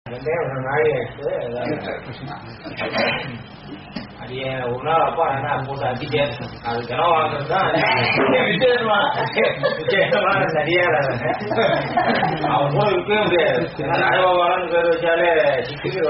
நாளை ஆயிடுச்சு. அடியே ஒரு நாள் அப்பா என்ன போட்டு அடிச்சே அது தினம் வாங்குறதுதான் சரியா அவன் போய் இருக்கவே முடியாது. ராஜபாபாலன்னு பேர் வச்சாலே சிக்கிட்டு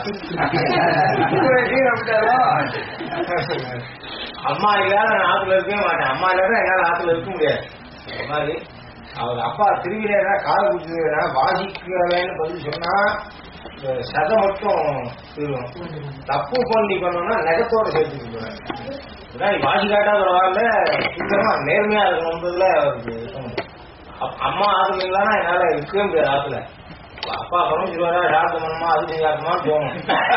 அம்மா இல்லாத நான் ஆத்துல இருக்கவே மாட்டேன். அம்மா இல்லாத என்னால ஆத்துல இருக்க முடியாது. அது மாதிரி அவர் அப்பா திருவிழா கால குடிச்சதுனா வாசிக்கலன்னு பதில் சொன்னா சதை மட்டும் திருவும். தப்பு பண்ணி பண்ணோம்னா நெகத்தோட சேர்த்துக்கிட்டு வாசி காட்டா பரவாயில்ல, சுத்தமா நேர்மையா இருக்கணும்ன்றதுல அம்மா ஆத்துல இல்லைன்னா என்னால இருக்கவே முடியாது ஆத்துல. அப்பா சமைச்சிருவாரா சாப்பிட்டு பண்ணணுமா அது செஞ்சாக்குமா தோணும்.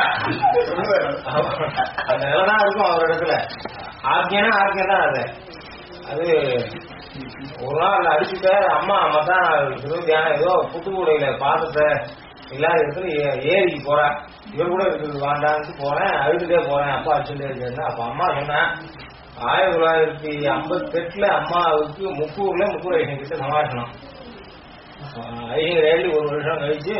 அந்த நிலைதான் இருக்கும் அவர் இடத்துல. ஆக்கியனா ஆக்கியம் தான் அது. அது ஒரு நாள் அடிச்சுட்ட அம்மா தான் தியானம் ஏதோ புத்துக்கூடையில பாத்திரத்தை இல்லாத இடத்துல ஏரிக்கு போறேன். இவர் கூட இருக்குது வாண்டான்னு போறேன், அழுதுட்டே போறேன். அப்பா அடிச்சுட்டே இருக்கேன். அப்ப அம்மா சொன்னேன் 1958 அம்மாவுக்கு முக்கூர் ஐயன் கிட்ட சமாளிக்கணும். ஐயன் ரயிலி ஒரு வருஷம் கழிச்சு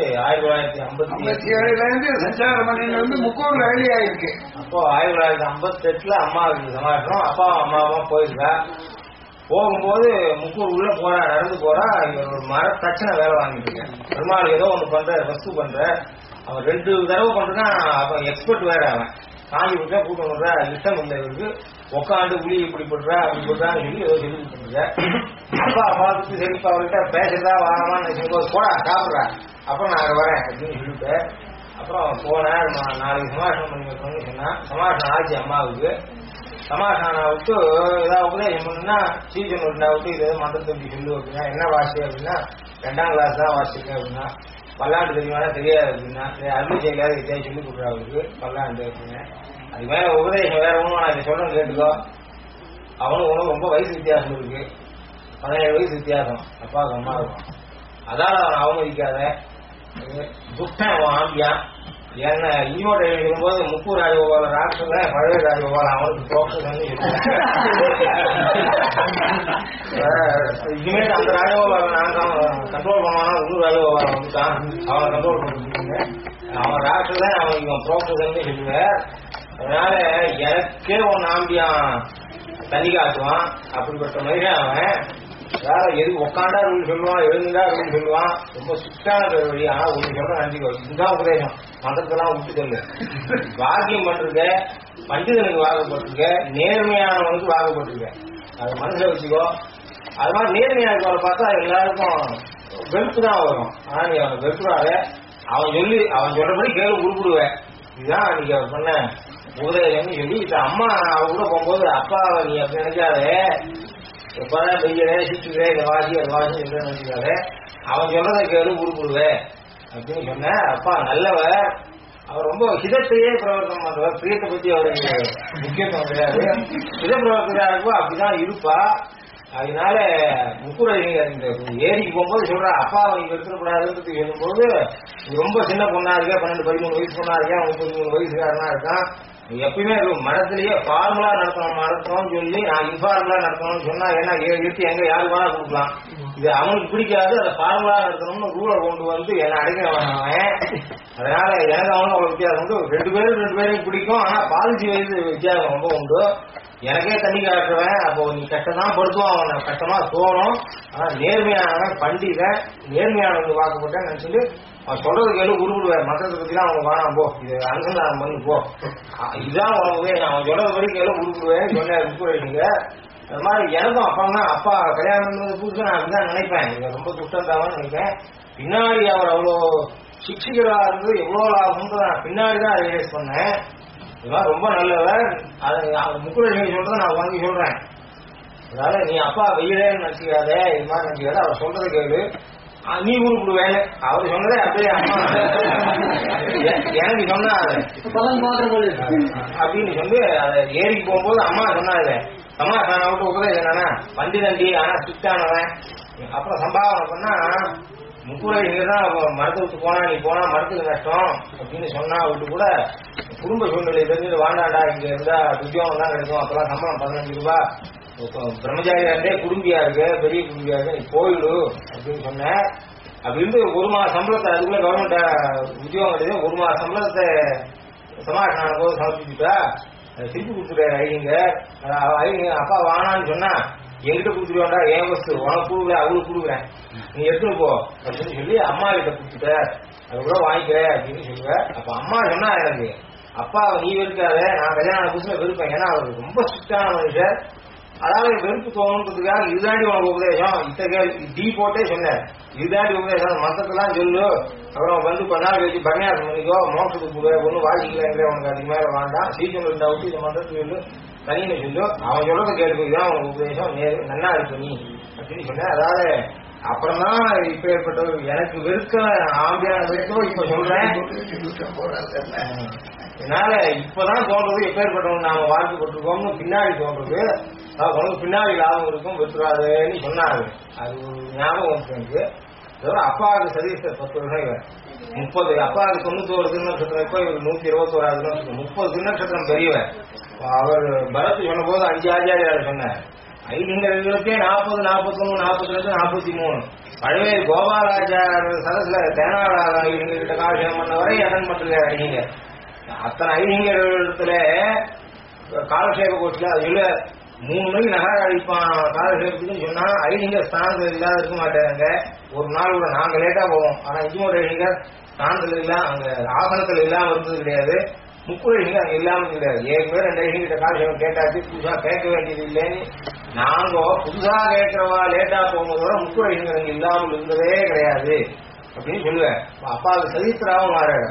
1957 சஞ்சாரம் முக்கூர்ல ரயிலி ஆயிருக்கு. அப்போ 1958 அம்மாவுக்கு சமாளிக்கணும். அப்பா அம்மாவும் போயிருக்கா. போகும்போது முக்கூர் உள்ள போறா, நடந்து போறா. இவர் ஒரு மர தச்சனை வேலை வாங்கிட்டு இருக்கேன். பெருமாள் ஏதோ ஒண்ணு பண்ற வஸ்து பண்ற. அவன் 2 தடவை பண்றான். அவன் எக்ஸ்பர்ட் வேற. அவன் காஞ்சி விட்டா கூட்டம் பண்ற இஷ்டம் இல்லை இவருக்கு. உட்காந்து புளி இப்படி போடுறா அப்படி போடுறான்னு சொல்லி ஏதோ சொல்லி கொடுத்துருக்க. அப்பா பார்த்துட்டு சரிப்பா அவர்கிட்ட பேசுறதா வாங்கலாம்னு போடா சாப்பிட்றா அப்புறம் நான் வரேன் அப்படின்னு சொல்லிட்டு அப்புறம் போனேன். நாளைக்கு சமாஷனம் பண்ணி வைக்கணும்னு சொன்னா சமாஷனம் ஆச்சு. அம்மாவுக்கு சமாஷானா விட்டு ஏதாவது உபதேசம் பண்ணுன்னா சீசன் விட்டா விட்டு இது மந்திரத்தை எப்படி சொல்லு அப்படின்னா என்ன வாசி அப்படின்னா 2ஆம் கிளாஸ் தான் வாசிச்சிருக்கேன் அப்படின்னா. பல்லாண்டு தெரியுமா தெரியாது அப்படின்னா அருள் செய்யலாத வித்தியாசம் சொல்லி கொடுக்குறா அவருக்கு பல்லாண்டு அப்படின்னு. அது மேல உபதேசம் வேற ஒன்றும் நான் இதை சொல்றேன்னு கேட்டுக்கோ. அவனும் உனக்கு ரொம்ப வயசு வித்தியாசம் இருக்கு. 17 வயசு வித்தியாசம் அப்பாவுக்கு அம்மா இருக்கும். அதான் அவன் அவமதிக்காத துஷ்டன் அவன் ஆம்பியா. ஏன்னா ஈவோட இருக்கும்போது முக்கூர் ராஜகோபால ராட்சத பழைய ராஜகோபால அவனுக்கு தோற்றன்னு இனிமேல் அந்த ராஜகோபால நான் கண்ட்ரோல் பண்ணுவானா இன்னும் ராஜகோபால வந்துட்டான். அவனை கண்ட்ரோல் பண்ணிருக்கீங்க. அவன் ராட்சத அவன் இவன் தோற்றதுன்னு சொல்லுவேன். அதனால எனக்கே ஒன்னு ஆம்பியான் தண்ணி காட்டுவான். அப்படிப்பட்ட மாதிரி அவன் வேற எதுக்கு உட்காண்டா ரூல் சொல்லுவான், எழுந்தா ரூல் சொல்லுவான். ரொம்ப ஸ்ட்ரிக்டான வழி. ஆனா ஒண்ணு சொல்ல நன்றிக்கோ, இதுதான் உபதேசம். மதத்தெல்லாம் விட்டு சொல்லு. வாக்கியம் பட்டிருக்க, பண்டிதனுக்கு வாக்கப்பட்டிருக்க, நேர்மையானவனுக்கு வாக்கப்பட்டிருக்க. அது மனசுல வச்சுக்கோ. அது மாதிரி நேர்மையா இருக்கவரை பார்த்தா எல்லாருக்கும் வெறுப்பு தான் வரும். ஆனா நீ அவன் வெறுப்புறாத. அவன் சொல்றபடி கேள்வி உருப்பிடுவேன். இதுதான் அன்னைக்கு அவர் சொன்ன உபதேசம்னு சொல்லி அம்மா அவ கூட போகும்போது அப்பாவை நீ அப்படி நினைக்காதே, எப்பதான் பெய்யறே சிச்சுவே இந்த வாசி அது வாசி என்று நினைக்காதே, அவன் சொல்றதை கேளு உருப்பிடுவேன் அப்படின்னு சொன்ன. அப்பா நல்லவர். அவர் ரொம்ப ஹிதத்தையே பிரவர்த்தனம் பண்றவர். பிரியத்தை பத்தி அவருக்கு முக்கியத்துவம் கிடையாது. ஹித பிரவர்த்தனாருக்கும் அப்படிதான் இருப்பா. அதனால முக்குரைஞர் இந்த ஏரிக்கு போகும்போது சொல்ற அப்பா நீங்க எடுத்துக்கூடாதுன்னு சொல்லும்போது ரொம்ப சின்ன பொண்ணா இருக்கா, 12-13 வயசு பொண்ணா இருக்கா, 33 வயசுக்காரனா இருக்கான். எப்பயுமே மனத்திலேயே ஃபார்முலா நடத்தணும்னு சொல்லி நான் இன்ஃபார்முலா நடத்தணும்னு சொன்னா ஏன்னா எடுத்து எங்க யாரு வேணா கொடுக்கலாம். இது அவனுக்கு பிடிக்காது. அதை ஃபார்முலா நடத்தணும்னு ரூலை கொண்டு வந்து என்ன அடைக்கிறவன் அவன். அதனால எனக்கு அவனும் அவ்வளவு வித்தியாசம் உண்டு. 2 பேரும் பிடிக்கும். ஆனா பாலிசி வயசு வித்தியாசம் ரொம்ப உண்டு. எனக்கே தண்ணி காட்டுறவன். அப்போ நீ கஷ்டம் படுத்துவான். அவன் கஷ்டமா தோணும். ஆனா நேர்மையானவன் பண்டிகை நேர்மையானவங்க வாக்கப்பட்டேன்னு நினைச்சிட்டு அவன் சொல்றது கேளு உருவிடுவேன். மற்றதை பத்திலாம் அவனுக்கு வேணாம் போ, இது அனுசந்தானம் பண்ணி போ, இதுதான் உனக்கு அவன் சொல்றது படி கேளு உருவிடுவேன் சொன்ன உருவிடுவீங்க. அது மாதிரி எனக்கும் அப்பா கல்யாணம் பண்ணது புதுசு நான் அப்படிதான் நினைப்பேன். இவங்க ரொம்ப துஷ்டத்தாவன்னு நினைப்பேன். பின்னாடி அவர் அவ்வளோ சிக்ஷிகரா இருந்து எவ்வளவு லாபம்னு நான் பின்னாடிதான் ரியலைஸ் பண்ணேன். இதெல்லாம் ரொம்ப நல்லவர். அதை முக்குரை சொல்றதை நான் வாங்கி சொல்றேன். அதனால நீ அப்பா வெயிலேன்னு நினைச்சுக்காத, இது மாதிரி நினைச்சுக்காத. அவர் சொல்றதை கேளு, நீ உருப்பிடுவேன். அவர் சொன்னதே அப்படியே அம்மா எனக்கு சொன்னா அப்படின்னு சொல்லி அதை ஏறிக்கு போகும்போது அம்மா சொன்னாங்க அம்மா நான் விட்டு உபதேசம் என்னன்னா பண்டிதண்டி ஆனா ஸ்ட்ரிக்டானவன். அப்புறம் சம்பாவனை பண்ணா முக்கூரை இங்கதான் மரத்தை விட்டு போனா நீ போனா மரத்துக்கு நஷ்டம் அப்படின்னு சொன்னா விட்டு கூட குடும்ப சூழ்நிலை தெரிஞ்சு வாண்டாண்டா இங்க இருந்தா உத்தியோகம் தான் கிடைக்கும். அப்பெல்லாம் சம்பளம் 15 ரூபாய். பிரம்மச்சாரியா இருந்தே குடும்பியா இருக்கு, பெரிய குடும்பியா இருக்கு, நீ போயிடு அப்படின்னு சொன்ன. அப்படின்னு ஒரு மாத சம்பளத்தை அதுக்குள்ள கவர்மெண்ட் உத்தியோகம் கிடையாது, ஒரு மாத சம்பளத்தை சமாளிச்சான போது சமர்ப்பிச்சுட்டா திருப்பி கொடுத்துட்டு ஐடிங்க அப்பா வானான்னு சொன்னா என்கிட்ட கொடுத்துருவாண்டா, என் வஸ்து உனக்கு கொடுக்குற அவளுக்கு கொடுக்குறேன், நீ எடுத்துன்னு போ அப்படின்னு சொல்லி அம்மா கிட்ட கொடுத்துட்ட, அது கூட வாங்கிக்கிற அப்படின்னு சொல்லுவேன். அப்ப அம்மா சொன்னா எனக்கு அப்பாவை நீ வெறுக்காத, நான் கல்யாணம் புதுசுல வெறுப்பேன், ஏன்னா அவருக்கு ரொம்ப ஸ்ட்ரிக்டான மனுஷன், அதாவது வெறுப்பு தோணுன்றதுக்காக இதுதாண்டி உனக்கு உபதேசம், இத்தகைய டீ போட்டே சொன்னேன், இதுதாண்டி உபதேசம் மத்தத்தெல்லாம் சொல்லு, அப்புறம் வந்து கொஞ்ச நாள் கழிச்சு பன்னியாசம் பண்ணிக்கோ, மோசத்துக்கு கூட ஒன்றும் வாசிக்கலங்கிற உனக்கு அதுக்கு மேல வேண்டாம், சீக்கிரம் டவுட் இதை மன்றத்துக்கு சொல்லு, தனின்னு சொல்லு, அவன் சொல்றதை கேட்டுதான் உனக்கு உபதேசம் நல்லா இருக்கு நீ அப்படின்னு சொன்னேன். அதாவது அப்புறம்தான் இப்ப ஏற்பட்டது எனக்கு வெறுக்க ஆம்பியான வெறுக்கோ இப்ப சொல்றேன். என்னால இப்பதான் தோன்றது எப்பேற்பட்டவங்க நாம வாழ்க்கப்பட்டிருக்கோம்னு பின்னாடி தோன்றது, உனக்கு பின்னாடி லாபம் இருக்கும் வெற்றுறாதுன்னு சொன்னாரு. அது ஒரு ஞாபகம் வந்து எனக்கு. அதோட அப்பாவுக்கு சதீஷ 10 வருஷம் இவர் 30, அப்பாவுக்கு 91 திருநட்சத்திரம், இப்ப இவர் 121 திருநட்சத்திரம், 30 திருநட்சத்திரம் பெரியவர். அவர் பரத் சொன்ன போது 5 ஆச்சாரியார் சொன்னார், ஐலிங்கர்களுக்கே 40, 41, 42, 43, பழவே கோபாலாச்சார சதசுல தேனாள ஐலிங்கிட்ட காலட்சேபம் பண்ண வரை அட்டன் பண்றாரு ஐலிங்கர். அத்தனை ஐலிங்கத்துல காலட்சேப கோஷ்டில அது சொல்ல 3 மணிக்கு நகர அழிப்பான் காலட்சேபத்துக்குன்னு சொன்னா ஐலிங்கர் ஸ்தானத்தில் இல்லாத இருக்க மாட்டாங்க. ஒரு நாள் கூட நாங்க லேட்டா போவோம், ஆனா இஜ்மோட ஐலிங்கர் ஸ்தானத்துல இல்ல, அங்க ஆசனத்துல இல்லாம இருந்தது கிடையாது, 30 ஐலிங்கர் அங்க இல்லாம கிடையாது. 7 பேர் 2 ஐலிங்கிட்ட காலட்சேபம் கேட்டாச்சு, புதுசா கேட்க வேண்டியது இல்லைன்னு நாங்க புதுசா கேட்கிறவா லேட்டா போகும்போது 30 ஐலிங்கர் அங்க இல்லாமல் இருந்ததே கிடையாது அப்படின்னு சொல்லுவேன். அப்பாவுக்கு சரித்திராவும் மாறாரு.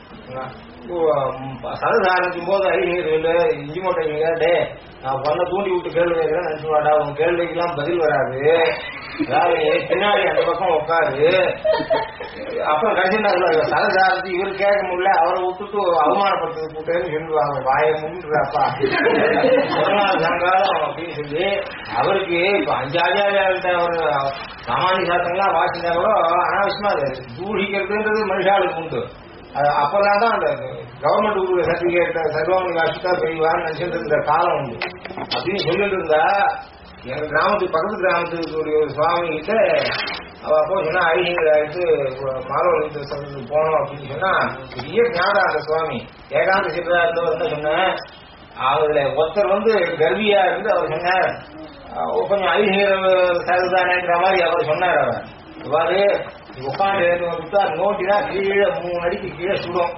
சதஸ் ஆரம்பிக்கும் போது ஐலிங்கர் சொல்லு, இஞ்சி மூட்டை டே நான் பண்ண தூண்டி விட்டு கேள்வி கேட்கிறேன் நினைச்சுவாடா, உன் கேள்விக்கெல்லாம் பதில் வராது, அதாவது பின்னாடி அந்த பக்கம் உட்காரு. அப்புறம் கடைசி சதஸ் ஆரம்பிச்சு இவரு கேட்க முடியல, அவரை விட்டுட்டு அவமானப்படுத்துறது கூட்டேன்னு சொல்லுவாங்க, வாய முன்னுற அப்பா ஒரு நாள் சாயங்காலம் அப்படின்னு சொல்லி அவருக்கு இப்ப 5 ஆச்சாரியார்கிட்ட அவர் சாமானிய சாஸ்திரங்கள்லாம் வாசிந்தா கூட அனாவசியமா அது தூஷிக்கிறதுன்றது மனுஷாளுக்கு உண்டு. அப்பதான் தான் அந்த கவர்மெண்ட் சர்டிபிகேட் சர்வாமணி வாசித்தா பெய்வான்னு நினைச்சிட்டு இருந்த காலம் உண்டு. அப்படின்னு சொல்லிட்டு இருந்தா எங்க கிராமத்துக்கு பக்கத்து கிராமத்துக்கு ஒரு சுவாமி கிட்ட அவ அப்போ சொன்னா ஐடிங்களை எடுத்து மாணவர்களுக்கு போனோம் அப்படின்னு சொன்னா பெரிய ஞாபகம் அந்த சுவாமி ஏகாந்த சித்தரா இருந்தவர் சொன்னேன். அதுல ஒருத்தர் வந்து கர்வியா இருந்து அவர் சொன்னார், கொஞ்சம் ஐநீர் சருதானேங்கிற மாதிரி அவர் சொன்னார். அவர் இவ்வாறு உட்காந்து விட்டா நோட்டினா கீழே 3 அடிக்கு கீழே சுடும்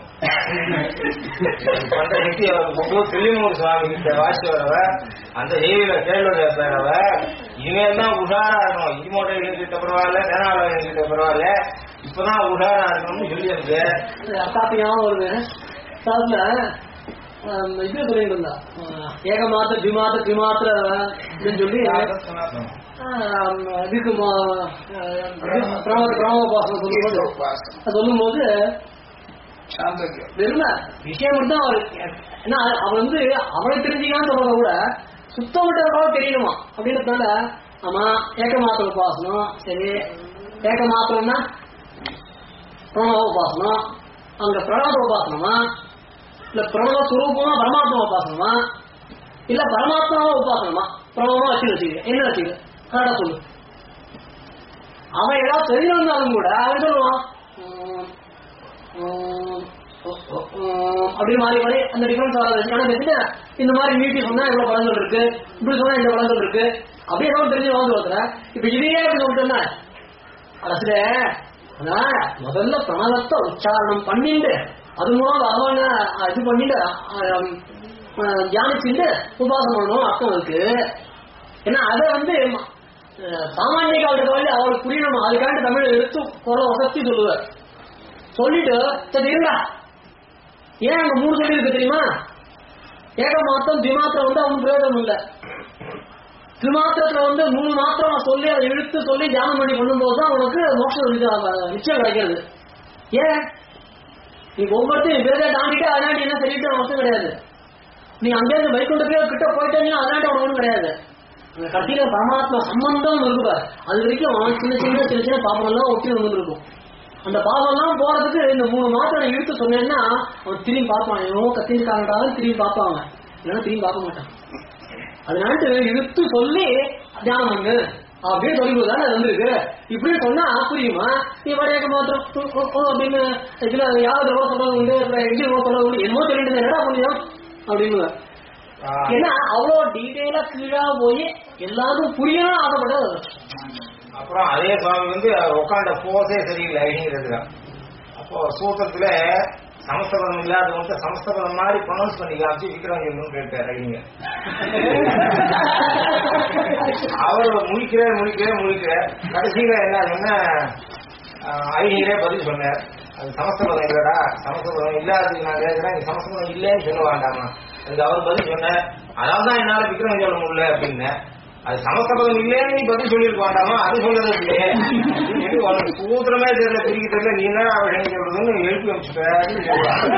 பண்ற சக்தி அவருக்கு திருமூர் சுவாமி கிட்ட வாசி வரவ அந்த செய்தியில கேள்வி பேரவ இனிமேல் தான் உஷாரா இருக்கணும், இடிமோட்டை கிட்ட பரவாயில்ல, தேனாள கிட்ட பரவாயில்ல, இப்பதான் உஷாரா இருக்கணும்னு சொல்லி இருக்கு. அக்காப்பியாவும் ஒரு இது சொல்லிட்டு இருந்தா ஏகமாத்திர திமாத்திர திமாத்திர அப்படின்னு சொல்லி இதுக்கு பிரமோபாசனம் சொல்லும் போது வெறும் விஷயம் மட்டும் தான் அவரு ஏன்னா அவர் வந்து அவரை தெரிஞ்சுக்கான்னு சொல்றத கூட சுத்தம் விட்டவர்களாக தெரியணுமா அப்படின்றதுனால ஆமா ஏக மாத்திர உபாசனம் சரி, ஏக மாத்திரம்னா பிரணவ உபாசனம், அங்க பிரணவ உபாசனமா இல்ல பிரணவ சுரூபமா பரமாத்மா உபாசனமா இல்ல பரமாத்மாவா உபாசனமா பிரணவமா வச்சுக்க என்ன வச்சுக்க கரெக்டா சொல்லு. அவன் ஏதாவது தெரிஞ்சிருந்தாலும் கூட அவன் சொல்லுவான் அப்படி மாறி மாறி அந்த டிஃபரன்ஸ் வராது. ஆனா இந்த மாதிரி நீட்டி சொன்னா இவ்வளவு பலன்கள் இருக்கு, இப்படி சொன்னா இந்த பலன்கள் இருக்கு அப்படியே ஏதாவது தெரிஞ்சு வாழ்ந்து பார்க்கிறேன். இப்ப இதையே அப்படி சொல்லிட்டேன்னா அரசுல முதல்ல பிரணவத்தை உச்சாரணம் பண்ணிட்டு அது மூலம் அவன இது பண்ணிட்டு தியானிச்சுட்டு உபாசம் பண்ணணும் அர்த்தம் இருக்கு. ஏன்னா அதை வந்து சாமானிய காலத்துக்கு வந்து அவருக்கு புரியணும், அதுக்காண்டி தமிழ் எடுத்து குரலை வசதி சொல்லுவார். சொல்லிட்டு சரி இருந்தா ஏன் அங்க 3 சொல்லி இருக்கு தெரியுமா? ஏக மாத்திரம் திமாத்திரம் வந்து அவனுக்கு பிரயோஜனம் இல்லை. திமாத்திரத்துல வந்து 3 மாத்திரம் சொல்லி அதை இழுத்து சொல்லி தியானம் பண்ணி பண்ணும்போதுதான் உனக்கு மோட்சம் நிச்சயம் கிடைக்கிறது. ஏன் நீ ஒவ்வொருத்தையும் வேற தாண்டிட்டு அதனாடி என்ன சொல்லிட்டு அவசியம் கிடையாது. நீ அங்கேருந்து வைகுண்டத்தையோ கிட்ட போயிட்டேன்னா அதனாடி அவனுக்கு ஒன்றும் கிடையாது. கடைசியில பரமாத்மா சம்பந்தம் இருக்குப்பாரு, அது வரைக்கும் சின்ன சின்ன சின்ன சின்ன பாபம் எல்லாம் ஒட்டி வந்து இருக்கும். அந்த பாபம் எல்லாம் போறதுக்கு இந்த 3 மாத்திரம் இழுத்து சொன்னேன்னா அவன் திரும்பி பார்ப்பான், என்னவோ கத்திரிக்காரன் திரும்பி பார்ப்பாங்க, இல்லைன்னா திரும்பி பார்க்க மாட்டான். அதனால இழுத்து சொல்லி தியானம் பண்ணு அப்படின்னு சொல்லிட்டு தானே வந்திருக்கு. இப்படியே சொன்னா புரியுமா? நீ வரையக்க மாத்திரம் அப்படின்னு இதுல யாவது சொல்ல உண்டு, எங்க சொல்ல உண்டு, என்னமோ சொல்லிட்டு என்னடா புரியும் அப்படின்னு. ஏன்னா அவ்வளோ டீட்டெயிலா கீழா போய் எல்லாருக்கும் புரியணும் ஆசைப்பட்டது. அப்புறம் அதே சுவாமி வந்து உட்காண்ட போஸே சரியில்லை ஐடிங்கிறதுல. அப்போ சூத்திரத்துல சமஸ்தபதம் இல்லாதவங்க சமஸ்தபதம் மாதிரி ப்ரொனவுன்ஸ் பண்ணி காமிச்சு விக்ரம் சொல்லணும்னு கேட்டார் ஐடிங்க. அவர் முழிக்கிறார் கடைசியில என்ன சொன்ன ஐடிங்களே பதில் சொன்னார். அது சமஸ்தபதம் இல்லடா, சமஸ்தபதம் இல்லாததுக்கு நான் கேட்கிறேன், நீ சமஸ்தபதம் இல்லைன்னு சொல்ல வேண்டாமா. அதுக்கு அவர் பதில் சொன்னார், அதான் என்னால விக்ரம் சொல்ல முடியல அப்படின்னு. அது சமஸ்தபதம் இல்லைன்னு நீ பதில் சொல்லியிருக்க வேண்டாமா, அது சொல்றது இல்லையே உனக்கு சூத்திரமே தெரியல, பிரிக்க தெரியல, நீ என்ன விஷயம் சொல்றதுன்னு எழுப்பி வச்சுட்ட.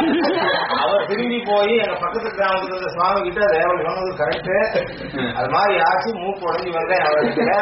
அவர் திரும்பி போய் எங்க பக்கத்து கிராமத்துல இருந்த சுவாமி கிட்ட தேவன் சொன்னது கரெக்டு, அது மாதிரி ஆச்சு மூக்கு உடஞ்சி வந்தேன் அவர்கிட்ட.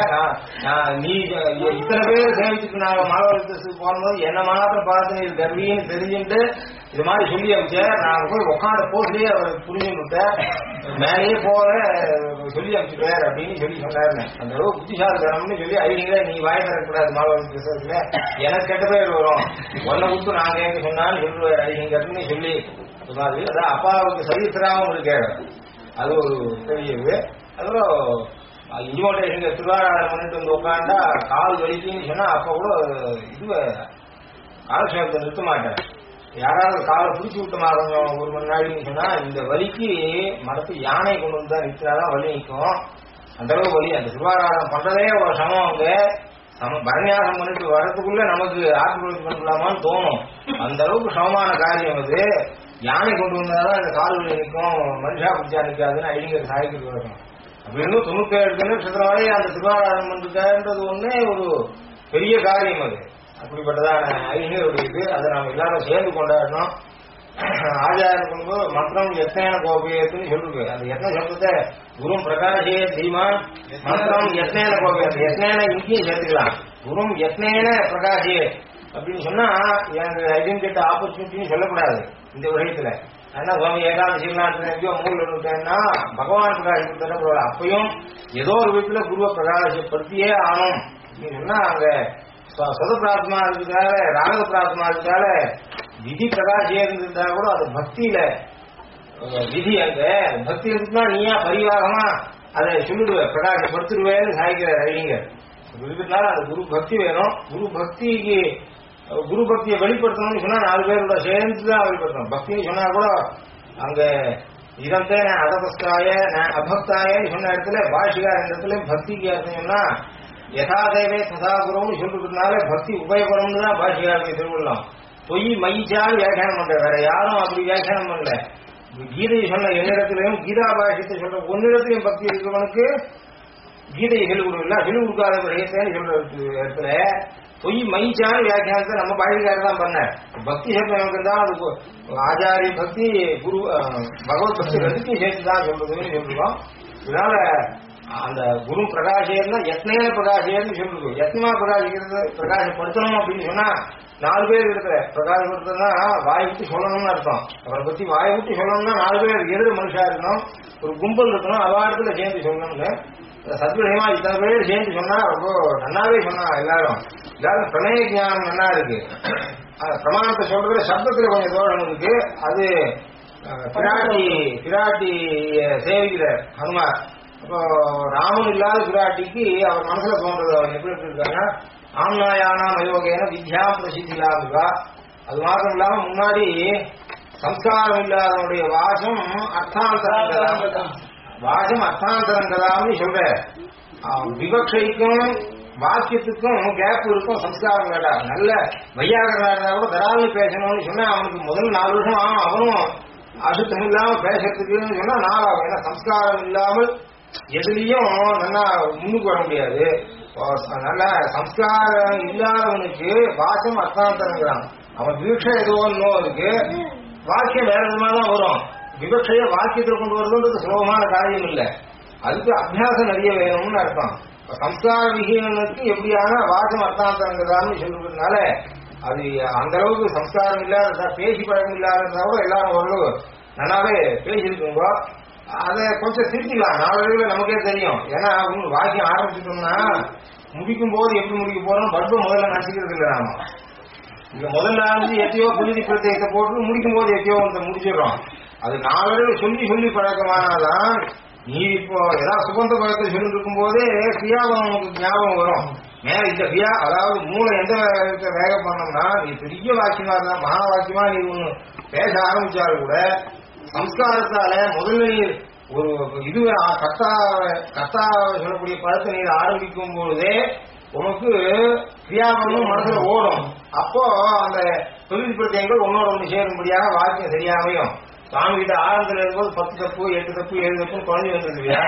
நீ இத்தனை பேர் சேமிச்சுட்டு நாங்க மாணவர்களுக்கு போகும்போது என்ன மாத்திரம் பார்த்து நீ கர்வின்னு தெரிஞ்சுட்டு இது மாதிரி சொல்லி அமைச்சேன். நான் போய் உட்காந்த போஸ்ட்லயே அவர் புரிஞ்சு விட்டேன், மேலேயே போற சொல்லி அமைச்சுட்டார் அப்படின்னு சொல்லி சொன்னாரு. அந்த அளவு புத்திசாலித்தனம்னு சொல்லி ஐடிங்களே நீ வாய் தரக்கூடாது மாணவர்கள் பேசுறதுல, எனக்கு கெட்ட பேர் வரும், ஒன்ன விட்டு நாங்க எங்க சொன்னாலும் சொல்லுவார் ஐடிங்கன்னு சொல்லி சொன்னாரு. அதான் அப்பாவுக்கு சரித்திராவும் இருக்காரு, அது ஒரு பெரியது. அதுவும் இன்விடேஷன் திருவாரூர் பண்ணிட்டு வந்து உட்காண்டா கால் வலிக்குன்னு சொன்னா அப்ப கூட இது காலட்சேபத்தை நிறுத்த மாட்டேன். யாராவது காலை பிடிச்சி விட்டமாக ஒரு மணி நாளைன்னு சொன்னா இந்த வலிக்கு மரத்து யானை கொண்டு வந்து தான் நிற்கிறாதான் வலி நிற்கும். அந்த அளவு வலி. அந்த சிவாராதம் பண்றதே ஒரு சமம். அவங்க பரநியாசம் பண்ணிட்டு வர்றதுக்குள்ள நமக்கு ஆத்மபுரம் பண்ணலாமான்னு தோணும். அந்த அளவுக்கு சமமான காரியம் அது. யானை கொண்டு வந்தாதான் இந்த கால் வலி நிற்கும், மனுஷா பிடிச்சா நிற்காதுன்னு ஐடிங்கிற சாய்க்கு வரும். அப்படின்னு 97 நட்சத்திரம் வரை அந்த சிவாராதம் பண்ணிருக்கான்றது ஒன்னே ஒரு பெரிய காரியம். அது அப்படிப்பட்டதான ஐநூறு இது. அதை நம்ம எல்லாரும் சேர்ந்து கொண்டாடணும். ஆச்சாரம் கொண்டு மந்திரம் யத்னேன கோபயத்துன்னு சொல்லிருக்கு. அந்த யத்ன சப்தத்தை குரும் பிரகாஷே தீமான் மந்திரம் யத்னேன கோபயத்து, யத்னேன இங்கேயும் சேர்த்துக்கலாம். குரும் யத்னேன பிரகாஷே அப்படின்னு சொன்னா எனக்கு ஐடென்டிட்டி ஆப்பர்ச்சுனிட்டின்னு சொல்லக்கூடாது இந்த விஷயத்துல. ஏன்னா சுவாமி ஏகாதசி எங்கேயோ மூல இருந்தேன்னா பகவான் பிரகாசப்படுத்த அப்பயும் ஏதோ ஒரு வீட்டுல குருவை பிரகாசப்படுத்தியே ஆனும் அப்படின்னு சொன்னா அங்க சொத பிரார்த்தமா இருக்கிறதால ராக பிரார்த்தமா இருக்கிறதால விதி பிரகாசியா இருந்திருந்தா கூட அது பக்தியில விதி. அங்க பக்தி இருந்துச்சுன்னா நீயா பரிவாகமா அதை சொல்லிடுவ பிரகாசப்படுத்திடுவேன்னு சாய்க்கிற அறிஞர் இருக்கிறதுனால அந்த குரு பக்தி வேணும். குரு பக்தியை வெளிப்படுத்தணும்னு சொன்னா 4 பேரோட சேர்ந்துதான் வெளிப்படுத்தணும். பக்தின்னு சொன்னா கூட அங்க இதந்தே அதபஸ்தாய அபக்தாயன்னு சொன்ன இடத்துல பாஷிகா இடத்துல பக்திக்கு சொன்னா யதாதேவே சதா குருன்னு சொல்லிருக்கிறதுனால பக்தி உபயோகம்னு தான் பாஷிகாருக்கு திருவிழம். பொய் மைச்சால் வியாக்கியானம் பண்ற, வேற யாரும் அப்படி வியாக்கியானம் பண்ணல. கீதையை சொன்ன என்னிடத்திலையும் கீதா பாஷத்தை சொல்ற ஒன்னிடத்திலையும் பக்தி இருக்கிறவனுக்கு கீதையை சொல்லிக் கொடுக்கல, சொல்லிக் கொடுக்காத விஷயத்தேன்னு சொல்ற இடத்துல பொய் மைச்சால் வியாக்கியானத்தை நம்ம பாஷிகாரர் தான் பண்ண. பக்தி சேர்ந்தவனுக்கு தான் அது ஆச்சாரிய பக்தி குரு பகவத் பக்தி ரெண்டுத்தையும் சேர்த்து தான் சொல்றதுன்னு சொல்லுவோம். இதனால அந்த குரு பிரகாசேன்னா யத்னேன பிரகாசேன்னு சொல்லுது. யத்னமா பிரகாசப்படுத்தணும் அப்படின்னு சொன்னா 4 பேர் இருக்கிற பிரகாசப்படுத்தணும்னா வாய் விட்டு சொல்லணும்னு அர்த்தம். அவரை பத்தி வாய் விட்டு சொல்லணும்னா 4 பேர் எதிர மனுஷா இருக்கணும், ஒரு கும்பல் இருக்கணும், அவாடத்துல சேர்ந்து சொல்லணும்னு. சத்விஷயமா இத்தனை பேர் சேர்ந்து சொன்னா ரொம்ப நன்னாவே சொன்னா எல்லாரும் பிரணய ஞானம் நன்னா இருக்கு. பிரமாணத்தை சொல்றதுல சப்தத்துல கொஞ்சம் தோஷம் இருக்கு. அது பிராட்டி சேவிக்கிற ஹனுமார். அப்போ ராமன் இல்லாத பிராட்டிக்கு அவர் மனசுல தோன்றது அவர் எப்படி இருக்காங்கன்னா ஆம்னாயானா மயோகேன வித்யா பிரசித்திலாமுகா. அது மாத்திரம் இல்லாம முன்னாடி சம்ஸ்காரம் இல்லாதவனுடைய வாசம் அர்த்தாந்தரங்கதாம்னு சொல்ற. விவக்ஷைக்கும் வாக்கியத்துக்கும் கேப் இருக்கும். சம்ஸ்காரம் கேட்டா நல்ல வையாகரா கூட தராளி பேசணும்னு சொன்னா அவனுக்கு முதல் 4 வருஷம் அவனும் அசுத்தம் இல்லாம பேசுறதுக்குன்னு சொன்னா 4 ஆகும். ஏன்னா சம்ஸ்காரம் இல்லாமல் எதுலயும் நல்லா முன்னுக்கு வர முடியாது. அதனால சம்ஸ்காரம் இல்லாதவனுக்கு வாசம் அர்த்தாந்தரங்கிறான். அவன் விவக்ஷை ஏதோ இன்னும் இருக்கு, வாக்கியம் வேற விதமா தான் வரும். விவக்ஷைய வாக்கியத்தில் கொண்டு வருதுன்றது சுலபமான காரியம் இல்லை, அதுக்கு அபியாசம் நிறைய வேணும்னு அர்த்தம். சம்ஸ்கார விஹீனனுக்கு எப்படியான வாசம் அர்த்தாந்தரங்கிறான்னு சொல்றதுனால அது அந்த அளவுக்கு சம்ஸ்காரம் இல்லாத பேசி பழக்கம் இல்லாததா கூட எல்லாரும் ஓரளவு நல்லாவே பேசியிருக்குங்க. அதை கொஞ்சம் திருத்திக்கலாம். நாளடைவில் நமக்கே தெரியும். ஏன்னா உங்களுக்கு வாக்கியம் ஆரம்பிச்சிட்டோம்னா முடிக்கும் போது எப்படி முடிக்க போறோம் பல்பு முதல்ல நசிக்கிறது இல்லை. நாம இங்க முதல்ல ஆரம்பிச்சு எத்தையோ புழுதி பிரத்யேகத்தை போட்டு முடிக்கும் போது எத்தையோ வந்து முடிச்சிடுறோம். அது நாளடைவில் சொல்லி சொல்லி பழக்கமானாதான் நீ இப்போ ஏதாவது சுகந்த பழத்தை சொல்லி இருக்கும் போதே கிரியாவும் நமக்கு ஞாபகம் வரும். மேல இந்த கிரியா அதாவது மூளை எந்த வேக பண்ணோம்னா நீ பெரிய வாக்கியமா இருந்தா மகா வாக்கியமா நீ ஒண்ணு பேச ஆரம்பிச்சாலும் கூட சம்ஸ்காரத்தால முதல்ல நீ ஒரு இது கத்தா சொல்லக்கூடிய பழத்தை நீர் ஆரம்பிக்கும் பொழுதே உனக்கு கிரியாபலமும் மனசுல ஓடும். அப்போ அந்த தொழில் பிரத்யங்கள் உன்னோட ஒன்று சேரும்படியாக வாக்கியம் சரியாமையும். சுவாமி கிட்ட ஆரம்பத்தில் இருக்கும்போது 10 தப்பு 8 தப்பு 7 தப்புன்னு குறைஞ்சி வந்துருக்குயா.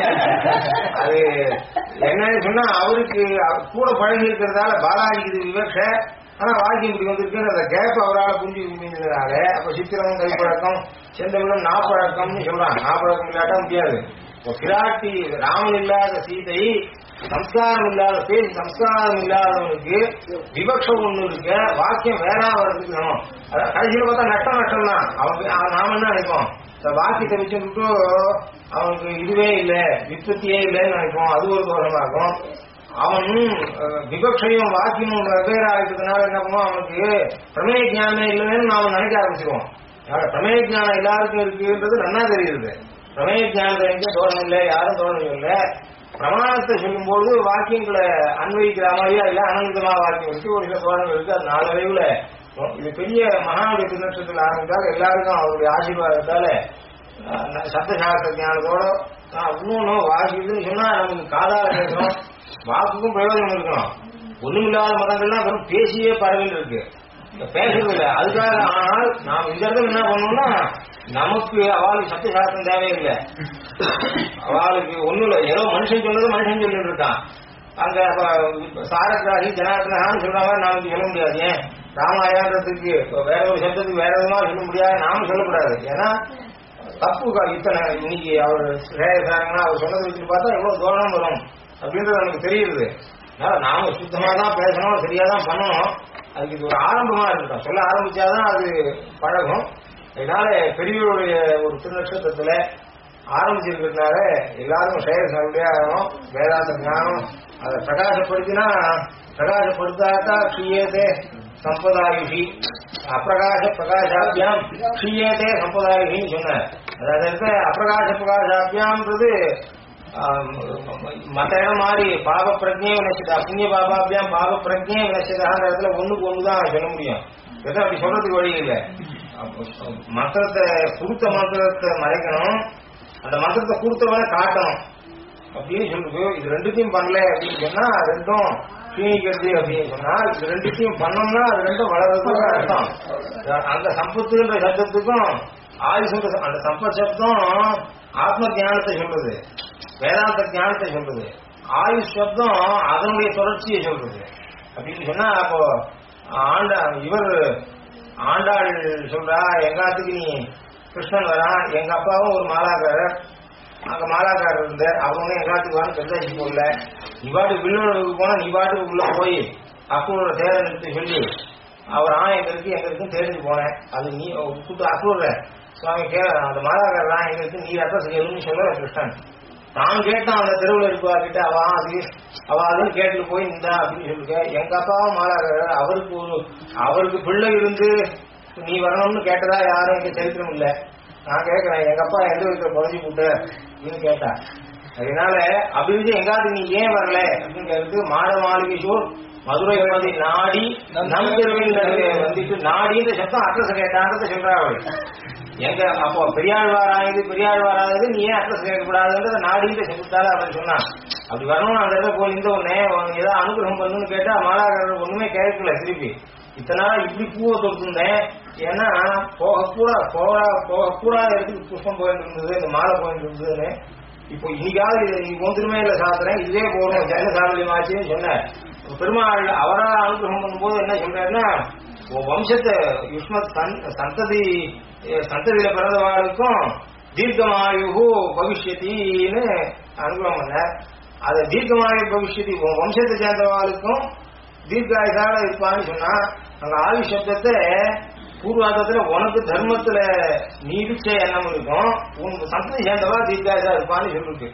அது என்னன்னு சொன்னா அவருக்கு கூட பழகி இருக்கிறதால பாலாஜிக்கு இது விவக்ஷ. ஆனா வாக்கியம் இப்படி வந்திருக்கு அந்த கேப் அவரால் புரிஞ்சுக்க முடிஞ்சதுனால அப்ப சித்திரம் கைப்பழக்கம் செந்தமிழம் நாப்பழக்கம்னு சொல்றாங்க. நாப்பழக்கம் இல்லாட்டா முடியாது. இப்போ பிராட்டி ராமன் இல்லாத சீதை சம்ஸ்காரம் இல்லாத பேசி சம்ஸ்காரம் இல்லாதவனுக்கு விவக்ஷம் ஒண்ணு இருக்க வாக்கியம் வேறா வர்றதுக்கு வேணும். கடைசியில பார்த்தா நஷ்டம் தான். நாம என்ன நினைப்போம் இந்த வாக்கியத்தை வச்சுட்டு அவனுக்கு இதுவே இல்லை விற்பத்தியே இல்லைன்னு நினைப்போம். அது ஒரு தோஷமா இருக்கும். அவன் விவக்ஷையும் வாக்கியமும் வெவ்வேறு ஆகிட்டதுனால என்ன பண்ணுவோம் அவனுக்கு பிரமேய ஜானமே இல்லைன்னு நாம நினைக்க ஆரம்பிச்சிருவோம். பிரமேய ஜானம் எல்லாருக்கும் இருக்குன்றது நல்லா தெரியுது. பிரமேய ஜானத்தை எங்க தோஷம் இல்லை யாரும் தோஷம் இல்லை. பிரமாணத்தை சொல்லும் போது வாக்கியங்களை அன்வயிக்கிற மாதிரியா இல்ல அனந்தமா வாக்கியம் இருக்கு. ஒரு சில தோழங்கள் இருக்கு. அது நாளடைவுல இது பெரிய மகானுடைய திருநட்சத்தில் ஆரம்பித்தால் எல்லாருக்கும் அவருடைய ஆசீர்வாதத்தால சப்தசாஸ்திர ஞானத்தோட இன்னொன்னு வாக்கியதுன்னு சொன்னா நமக்கு காதால கேட்கணும். வாக்குக்கும் பிரயோஜனம் இருக்கணும். ஒண்ணுமில்லாத மதங்கள்லாம் வெறும் பேசியே பரவில் இருக்கு. பேசுறது இல்லை. அதுக்காக ஆனால் நாம் இந்த இடத்துல என்ன பண்ணணும்னா நமக்கு அவளுக்கு சப்தசாஸ்திரம் தேவையில்லை. அவளுக்கு ஒண்ணும் இல்லை. ஏதோ மனுஷன் சொன்னது மனுஷன் சொல்லிட்டு இருக்கான். அங்க சாரக்கிராகி ஜனார்த்தனான்னு சொல்ற மாதிரி நாம சொல்ல முடியாது. ஏன் ராமாயணத்துக்கு வேற ஒரு சப்தத்துக்கு வேற விதமா சொல்ல முடியாது. நாம சொல்லக்கூடாது. ஏன்னா தப்பு இத்தனை இன்னைக்கு அவர் சேகராங்கன்னா அவர் சொன்னதை வச்சு பார்த்தா எவ்வளவு தோஷம் வரும் அப்படின்றது நமக்கு தெரியுது. நாம சுத்தமா தான் பேசணும், சரியா தான் பண்ணணும். அதுக்கு இது ஒரு ஆரம்பமா இருக்கட்டும். சொல்ல ஆரம்பிச்சாதான் அது பழகும். அதனால பெரியவருடைய ஒரு திருநட்சத்திரத்துல ஆரம்பிச்சிருக்கிறதுனால எல்லாருக்கும் சேகரம் வேதாந்த ஞானம் அதை பிரகாசப்படுத்தினா பிரகாசப்படுத்தாக்கா க்ஷீயதே சம்பதாயுஷி அப்பிரகாச பிரகாசாபியாம் க்ஷீயதே சம்பதாயுஷின்னு சொன்னார். அதாவது அப்பிரகாச மற்ற இடம் மாறி பாப பிரஜையே வினசிதா புண்ணிய பாபாபியாம் பாப பிரஜையே வினசிதான்ற இடத்துல ஒண்ணுக்கு ஒண்ணுதான் சொல்ல முடியும். அப்படி சொல்றதுக்கு வழி இல்லை. மந்திரத்தை கொடுத்த மந்திரத்தை மறைக்கணும், அந்த மந்திரத்தை கொடுத்தவரை காட்டணும் அப்படின்னு சொல்லுது. இது ரெண்டுத்தையும் பண்ணல அப்படின்னு சொன்னா ரெண்டும் கீழிக்கிறது அப்படின்னு சொன்னா இது ரெண்டுத்தையும் பண்ணோம்னா அது ரெண்டும் வளர்றதுக்கு அர்த்தம். அந்த சம்பத்துன்ற சப்தத்துக்கும் ஆயுஷ அந்த சம்பத் சப்தம் ஆத்ம ஞானத்தை சொல்றது, வேதாந்த ஞானத்தை சொல்றது. ஆயுஷ் சப்தம் அதனுடைய தொடர்ச்சியை சொல்றது அப்படின்னு சொன்னா அப்போ ஆண்டாள் சொல்றா எங்காத்துக்கு நீ கிருஷ்ணன் வரான். எங்க அப்பாவும் ஒரு மாலாக்காரர், அங்க மாலாக்காரர் இருந்தார். அவங்க எங்காத்துக்கு வான்னு கருதாச்சு போடல. நீ பாட்டுக்கு வில்லுக்கு போனா நீ பாட்டுக்கு உள்ள போய் அக்ரூரோட தேரை நிறுத்தி சொல்லி அவர் எங்க இருக்குன்னு தேடிட்டு போனேன். அது நீ கூட்டு அக்ரூர சுவாமி அந்த மாலாக்காரர் எங்க இருக்கு நீ அட்ரஸ் கேளுன்னு சொல்ல கிருஷ்ணன். நான் கேட்டான் அந்த தெருவில் இருப்பார்கிட்ட அவ அதுன்னு கேட்டுட்டு போய் நின்றா அப்படின்னு சொல்லிருக்க. எங்க அப்பாவும் மாலாக்காரர், அவருக்கு பிள்ளை இருந்து நீ வரணும்னு கேட்டதா யாரும் இங்க சரித்திரம் இல்லை. நான் கேட்கிறேன் எங்க அப்பா எந்த விதத்துல புதஞ்சு போட்டு அப்படின்னு கேட்டா. அதனால அப்படி எங்காவது நீ ஏன் வரல அப்படின்னு கேட்டு மாட மாளிகைஷோர் மதுரை வந்து நாடி நம் தெருவில் வந்துட்டு நாடின்ற சத்தம் அட்ரஸ் கேட்டான்றத சொல்றா அவள். எங்க அப்போ பெரியாழ்வாரானது நீ ஏன் அட்ரஸ் கேட்கக்கூடாதுன்றத நாடின்ற சத்தத்தால அவள் சொன்னான். அப்படி வரணும்னு அந்த இடத்துல போய் இந்த உடனே ஏதாவது அனுகிரகம் பண்ணுன்னு கேட்டா மாலாக்காரர் ஒண்ணுமே கேட்கல. திருப்பி இத்தனை நாள் இப்படி பூவை தொட்டிருந்தேன். ஏன்னா போகக்கூடாத இடத்துக்கு புஷ்பம் போயிட்டு இருந்தது, இந்த மாலை போயிட்டு இருந்ததுன்னு. இப்போ இன்னைக்காவது ஒன்றுமே இல்லை சாத்திரம் இதுவே போகணும் ஜன சாதலியம் ஆச்சுன்னு சொன்னார். பெருமாள் அவரா அனுகிரகம் பண்ணும்போது என்ன சொல்றாருன்னா வம்சத்தை யுஷ்மத் சந்ததியில பிறந்தவாளுக்கும் தீர்க்கமாயு பவிஷ்யத்தின்னு அனுகிரகம் பண்ணார். அதை தீர்க்கமாயு பவிஷ்யத்தி வம்சத்தை சேர்ந்தவாளுக்கும் தீர்க்காயுசால இருப்பான்னு சொன்னா அங்க ஆயுஷ் சப்தத்தை பூர்வாதத்துல உனக்கு தர்மத்துல நீடிச்ச எண்ணம் இருக்கும், உன் சந்ததி சேர்ந்தவா தீர்க்காயுசா இருப்பான்னு சொல்லிருக்கு.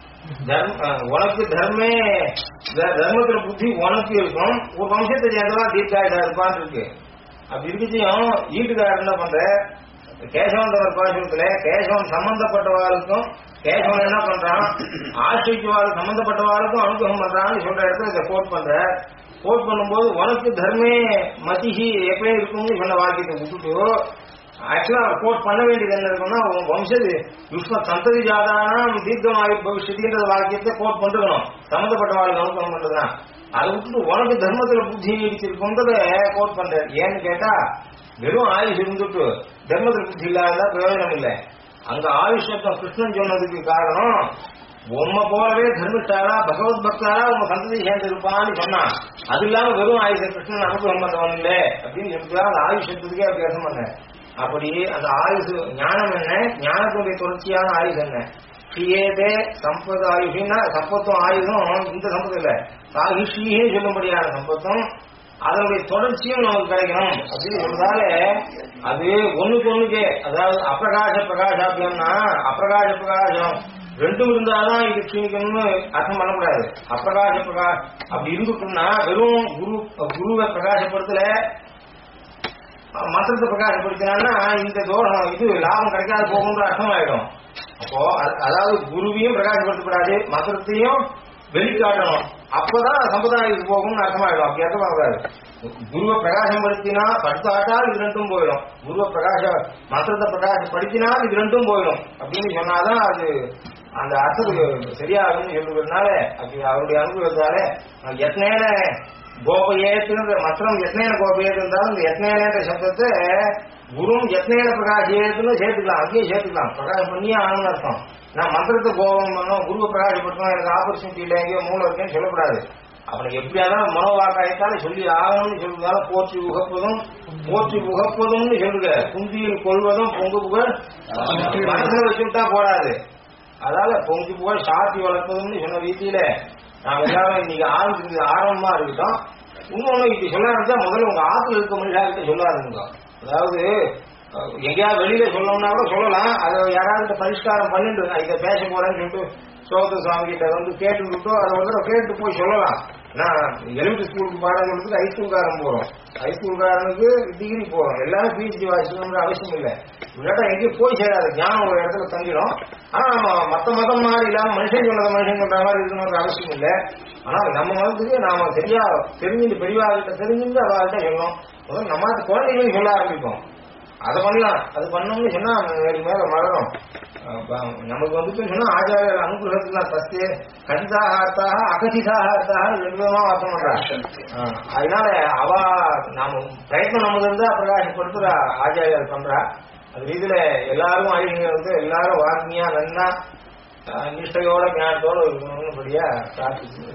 உனக்கு தர்மத்துல புத்தி உனக்கு இருக்கும், ஒரு வம்சத்தை சேர்ந்தவா தீர்க்காயுசா இருப்பான்னு இருக்கு. அப்படி இருக்குச்சியும் வீட்டுக்காரர் என்ன பண்ற, கேசவன் பாசுரத்துல கேசவன் சம்பந்தப்பட்டவாளுக்கும் கேசவன் என்ன பண்றான், ஆசிரியவாள் சம்பந்தப்பட்டவாளுக்கும் அனுகிரகம் பண்றான்னு சொல்ற இடத்துல இதை கோட் பண்ற. கோட் பண்ணும்போது உனக்கு தர்மே மதிஹி எப்பயும் இருக்கும்னு சொன்ன வாக்கியத்தை விட்டுட்டு ஆக்சுவலா கோட் பண்ண வேண்டியது என்ன இருக்கும்னா, உன் வம்சது யுஷ்ம சந்ததி ஜாதானம் தீர்க்கமாயு பவிஷ்யத்தின்ற வாக்கியத்தை கோட் பண்ணிருக்கணும், சம்பந்தப்பட்டவாளுக்கு அனுகிரகம் பண்றதுதான். அதை விட்டுட்டு உனக்கு தர்மத்துல புத்தி நீடிச்சிருக்குன்றத கோட் பண்ற. ஏன்னு கேட்டா வெறும் ஆயுஷ் இருந்துட்டு தர்மத்துல புத்தி இல்லாத பிரயோஜனம் இல்லை. அங்க ஆயுஷ் கிருஷ்ணன் சொன்னதுக்கு காரணம் உண்மை போலவே தர்மிஷ்டாரா பகவத் பக்தாரா உங்க சந்ததி சேர்ந்து இருப்பான்னு சொன்னான். அது இல்லாம வெறும் ஆயுஷ கிருஷ்ணன் அனுகிரகம் பண்றவன் இல்லை அப்படின்னு சொல்லிட்டு அந்த ஆயுஷத்துக்கே அபியாசம் பண்ண. அப்படி அந்த ஆயுஷ் ஞானம் என்ன, ஞானத்துடைய தொடர்ச்சியான ஆயுஷ் என்ன, ஸ்ரீயேதே சம்பத் ஆயுஷின்னா சம்பத்தும் ஆயுதம் இந்த சம்பத்து இல்லை, ஆயுஷியே சொல்லும்படியான சம்பத்தும் அதனுடைய தொடர்ச்சியும் நமக்கு கிடைக்கணும் அப்படின்னு சொல்றதால அது ஒண்ணுக்கு ஒண்ணுக்கே, அதாவது அப்பிரகாச பிரகாசாபியம்னா அப்பிரகாச பிரகாசம் ரெண்டும் இருந்தாதான் இது க்ஷீணிக்கணும்னு அர்த்தம் பண்ணக்கூடாது. அப்பிரகாச அப்படி இருந்துட்டோம்னா வெறும் குருவை பிரகாசப்படுத்தல மந்திரத்தை பிரகாசப்படுத்தினா இந்த தோஷம் இது லாபம் கிடைக்காத போகுன்ற அர்த்தம் ஆயிடும். அப்போ அதாவது குருவையும் பிரகாசப்படுத்தக்கூடாது, மந்திரத்தையும் வெளிக்காட்டணும், அப்பதான் சம்பிரதாயத்துக்கு போகும்னு அர்த்தமாயிடும். அப்படி அர்த்தமாகாது. குருவை பிரகாசப்படுத்தினா படுத்தாட்டால் இது ரெண்டும் போயிடும், குருவை மந்திரத்தை பிரகாசப்படுத்தினால் இது ரெண்டும் போயிடும் அப்படின்னு சொன்னாதான் அது அந்த அர்த்தத்துக்கு சரியாகும்னு சொல்றதுனால அப்படி அவருடைய அனுபவத்தால எத்தனையான கோபயேத்துன்ற மந்திரம் எத்தனையான கோபயேத்து இருந்தாலும் இந்த எத்தனையான சப்தத்தை குரும் எத்தனையான பிரகாசேத்துன்னு சேர்த்துக்கலாம், அங்கேயும் சேர்த்துக்கலாம். பிரகாசம் பண்ணியே ஆகணும்னு அர்த்தம். நான் மந்திரத்தை கோபம் பண்ணோம், குருவை பிரகாசப்படுத்தணும், எனக்கு ஆப்பர்ச்சுனிட்டி இல்லை, எங்கேயோ மூலம் இருக்கேன்னு சொல்லக்கூடாது. அப்படி எப்படியாதான் மனோவாக்காயத்தால சொல்லி ஆகணும்னு சொல்றதால போற்றி உகப்பதும்னு சொல்லுங்க. குந்தியில் கொள்வதும் பொங்கு புகழ் மனசுல வச்சுட்டா போடாது, அதால பொங்கு புகழ் சாத்தி வளர்ப்பதும்னு சொன்ன ரீதியில நாம எல்லாரும் இன்னைக்கு ஆரம்பமா இருக்கட்டும். இன்னொன்னு இப்படி சொல்ல இருந்தா முதல்ல உங்க ஆத்துல இருக்க மனுஷாக்கிட்ட சொல்லாதுங்க. அதாவது எங்கேயாவது வெளியில சொல்லணும்னா கூட சொல்லலாம், அதை யாராவது பரிஷ்காரம் பண்ணிட்டு நான் இதை பேச போறேன்னு சொல்லிட்டு சோத சுவாமி கிட்ட வந்து கேட்டுக்கிட்டோ அதை வந்து கேட்டு போய் சொல்லலாம். நான் எலிமெண்ட்ரி ஸ்கூலுக்கு பாடம் சொல்றதுக்கு ஹைஸ்கூல்காரன் போறோம், ஹைஸ்கூல்காரனுக்கு டிகிரி போறோம், எல்லாரும் பிஹெச்டி வாசிக்கணும்ன்ற அவசியம் இல்லை. இல்லாட்டா எங்கேயும் போய் சேராது, ஞானம் ஒரு இடத்துல தங்கிடும். ஆனா நம்ம மத்த மதம் மாதிரி இல்லாம மனுஷன் சொன்னதை மனுஷன் சொல்ற மாதிரி இருக்கணும்ன்ற அவசியம் இல்லை. ஆனா நம்ம மதத்துக்கு நாம சரியா தெரிஞ்சுட்டு பெரியவாகிட்ட தெரிஞ்சுட்டு அவர்கிட்ட சொல்லணும். முதல்ல நம்ம குழந்தைகளும் சொல்ல ஆரம்பிப்போம், அதை பண்ணலாம், அது பண்ணோம்னு சொன்னா மேல மலரும். நமக்கு வந்துட்டு சொன்னா ஆச்சாரியர் அனுகிரகத்துல தஸ்தே கதிதாக அர்த்தாக அகதிதாக அர்த்தாக ரெண்டு விதமா அர்த்தம் பண்றாங்க. அதனால அவ நாம பிரயத்னம் நமக்கு இருந்தா பிரகாசப்படுத்துற ஆச்சாரியர் பண்றா. அது இதுல எல்லாரும் ஆயுதங்க வந்து எல்லாரும் வாக்கியா நல்லா நிஷ்டையோட ஞானத்தோட இருக்கணும்னு படியா பிரார்த்திச்சு.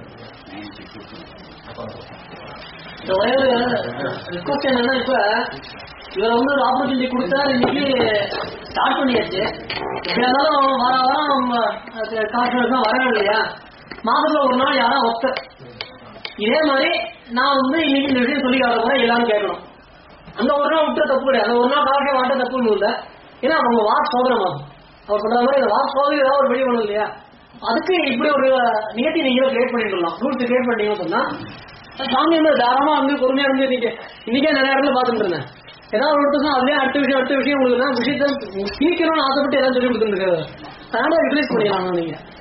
ஒரே ஒரு ரிக்வஸ்ட் என்னன்னா, இப்ப இவர் வந்து ஒரு ஆப்பர்ச்சுனிட்டி கொடுத்தா இன்னைக்கு ஸ்டார்ட் பண்ணியாச்சு. எப்படியா இருந்தாலும் வாரம் கான்ஃபரன்ஸ் தான் வரணும் இல்லையா, மாதத்துல ஒரு நாள் யாரா ஒருத்தர் இதே மாதிரி நான் வந்து இன்னைக்கு இந்த விஷயம் சொல்லி கூட எல்லாரும் கேட்கணும். அந்த ஒரு நாள் விட்டு தப்பு கிடையாது, அந்த ஒரு நாள் காலக்கே வாட்ட தப்புன்னு இல்லை. ஏன்னா அவங்க வாக்கு சோதனம் ஆகும். அவர் சொல்ற மாதிரி இந்த வாக்கு சோதனை ஏதாவது ஒரு வெளி பண்ணணும் இல்லையா, அதுக்கு இப்படி ஒரு நிகழ்ச்சி நீங்களும் கிரியேட் பண்ணிடலாம். ரூல்ஸ் கிரியேட் பண்ணீங்கன்னு சொன்னா சாமி வந்து தாராளமா வந்து பொறுமையா இருந்து இன்னைக்கே நிறைய இடத்துல பாத்துட்டு இருந்தேன். ஏதாவது ஒரு இடத்துல அதுலயே அடுத்த விஷயம் உங்களுக்கு விஷயத்த சீக்கிரம்னு ஆசைப்பட்டு ஏதாவது சொல்லி கொடுத்துருக்காரு, அதனால யூட்டிலைஸ் பண்ணிக்கலாம். நீங்க